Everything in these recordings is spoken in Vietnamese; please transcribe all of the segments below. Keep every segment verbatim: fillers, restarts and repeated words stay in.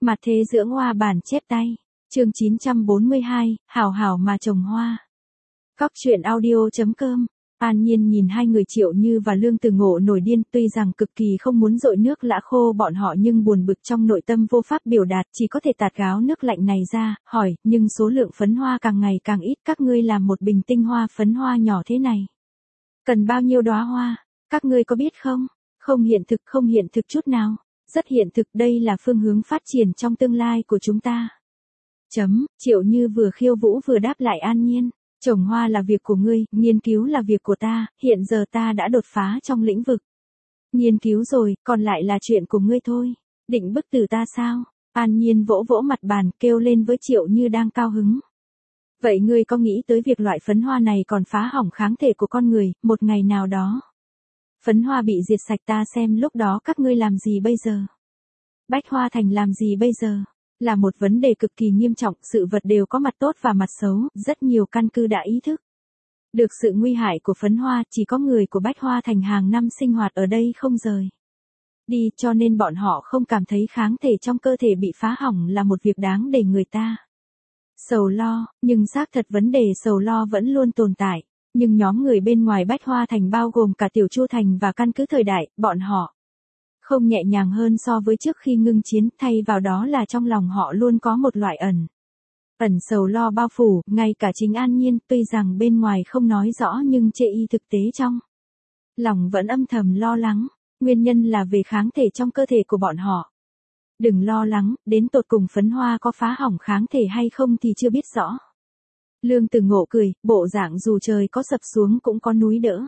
Mặt thế dưỡng hoa bản chép tay. Chương chín trăm bốn mươi hai, hảo hảo mà trồng hoa. Cóc truyện audio chấm com. An Nhiên nhìn hai người Triệu Như và Lương Từ Ngộ nổi điên, tuy rằng cực kỳ không muốn dội nước lã khô bọn họ nhưng buồn bực trong nội tâm vô pháp biểu đạt, chỉ có thể tạt gáo nước lạnh này ra, hỏi, nhưng số lượng phấn hoa càng ngày càng ít, các ngươi làm một bình tinh hoa phấn hoa nhỏ thế này. Cần bao nhiêu đóa hoa, các ngươi có biết không? Không hiện thực, không hiện thực chút nào. Rất hiện thực, đây là phương hướng phát triển trong tương lai của chúng ta. Chấm, Triệu Như vừa khiêu vũ vừa đáp lại An Nhiên. Trồng hoa là việc của ngươi, nghiên cứu là việc của ta, hiện giờ ta đã đột phá trong lĩnh vực. Nghiên cứu rồi, còn lại là chuyện của ngươi thôi. Định bức tử ta sao? An Nhiên vỗ vỗ mặt bàn kêu lên với Triệu Như đang cao hứng. Vậy ngươi có nghĩ tới việc loại phấn hoa này còn phá hỏng kháng thể của con người, một ngày nào đó? Phấn hoa bị diệt sạch ta xem lúc đó các ngươi làm gì bây giờ? Bách Hoa Thành làm gì bây giờ? Là một vấn đề cực kỳ nghiêm trọng, sự vật đều có mặt tốt và mặt xấu, rất nhiều căn cứ đã ý thức được sự nguy hại của phấn hoa, chỉ có người của Bách Hoa Thành hàng năm sinh hoạt ở đây không rời đi, cho nên bọn họ không cảm thấy kháng thể trong cơ thể bị phá hỏng là một việc đáng để người ta sầu lo, nhưng xác thật vấn đề sầu lo vẫn luôn tồn tại. Nhưng nhóm người bên ngoài Bách Hoa Thành bao gồm cả Tiểu Chu Thành và căn cứ thời đại, bọn họ không nhẹ nhàng hơn so với trước khi ngưng chiến, thay vào đó là trong lòng họ luôn có một loại ẩn. Ẩn sầu lo bao phủ, ngay cả chính An Nhiên, tuy rằng bên ngoài không nói rõ nhưng chê y thực tế trong lòng vẫn âm thầm lo lắng, nguyên nhân là về kháng thể trong cơ thể của bọn họ. Đừng lo lắng, đến tột cùng phấn hoa có phá hỏng kháng thể hay không thì chưa biết rõ. Lương Từ Ngộ cười, bộ dạng dù trời có sập xuống cũng có núi đỡ.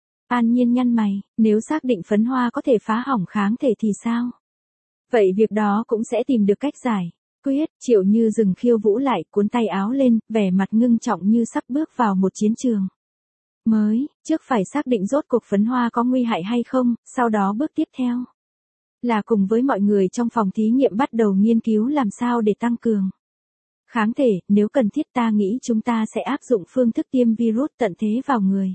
An Nhiên nhăn mày, nếu xác định phấn hoa có thể phá hỏng kháng thể thì sao? Vậy việc đó cũng sẽ tìm được cách giải quyết. Triệu Như dừng khiêu vũ lại, cuốn tay áo lên, vẻ mặt ngưng trọng như sắp bước vào một chiến trường mới, trước phải xác định rốt cuộc phấn hoa có nguy hại hay không, sau đó bước tiếp theo là cùng với mọi người trong phòng thí nghiệm bắt đầu nghiên cứu làm sao để tăng cường kháng thể, nếu cần thiết ta nghĩ chúng ta sẽ áp dụng phương thức tiêm virus tận thế vào người.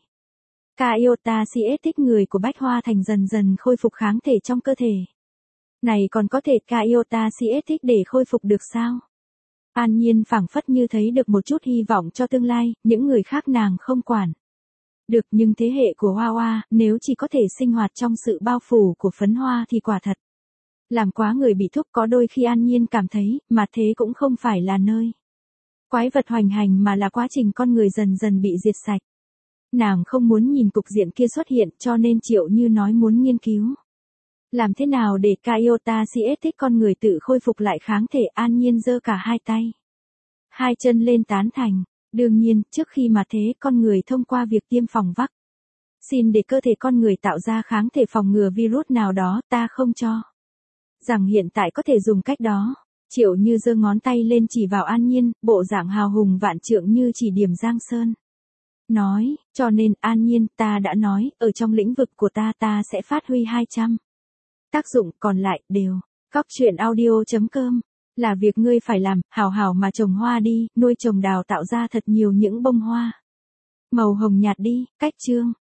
Iota Cietic người của Bách Hoa Thành dần dần khôi phục kháng thể trong cơ thể. Này còn có thể Iota Cietic để khôi phục được sao? An Nhiên phảng phất như thấy được một chút hy vọng cho tương lai, những người khác nàng không quản được, nhưng thế hệ của Hoa Hoa, nếu chỉ có thể sinh hoạt trong sự bao phủ của phấn hoa thì quả thật làm quá người bị thúc. Có đôi khi An Nhiên cảm thấy, mà thế cũng không phải là nơi quái vật hoành hành mà là quá trình con người dần dần bị diệt sạch. Nàng không muốn nhìn cục diện kia xuất hiện, cho nên Triệu Như nói muốn nghiên cứu làm thế nào để Iota Cietic con người tự khôi phục lại kháng thể. An Nhiên giơ cả hai tay hai chân lên tán thành. Đương nhiên, trước khi mà thế, con người thông qua việc tiêm phòng vắc xin để cơ thể con người tạo ra kháng thể phòng ngừa virus nào đó, ta không cho rằng hiện tại có thể dùng cách đó. Triệu Như giơ ngón tay lên chỉ vào An Nhiên, bộ dạng hào hùng vạn trượng như chỉ điểm Giang Sơn. Nói, cho nên An Nhiên, ta đã nói, ở trong lĩnh vực của ta ta sẽ phát huy hai trăm tác dụng, còn lại, đều. Cóc truyện audio chấm com. Là việc ngươi phải làm, hào hào mà trồng hoa đi, nuôi trồng đào tạo ra thật nhiều những bông hoa màu hồng nhạt đi. Cách chương.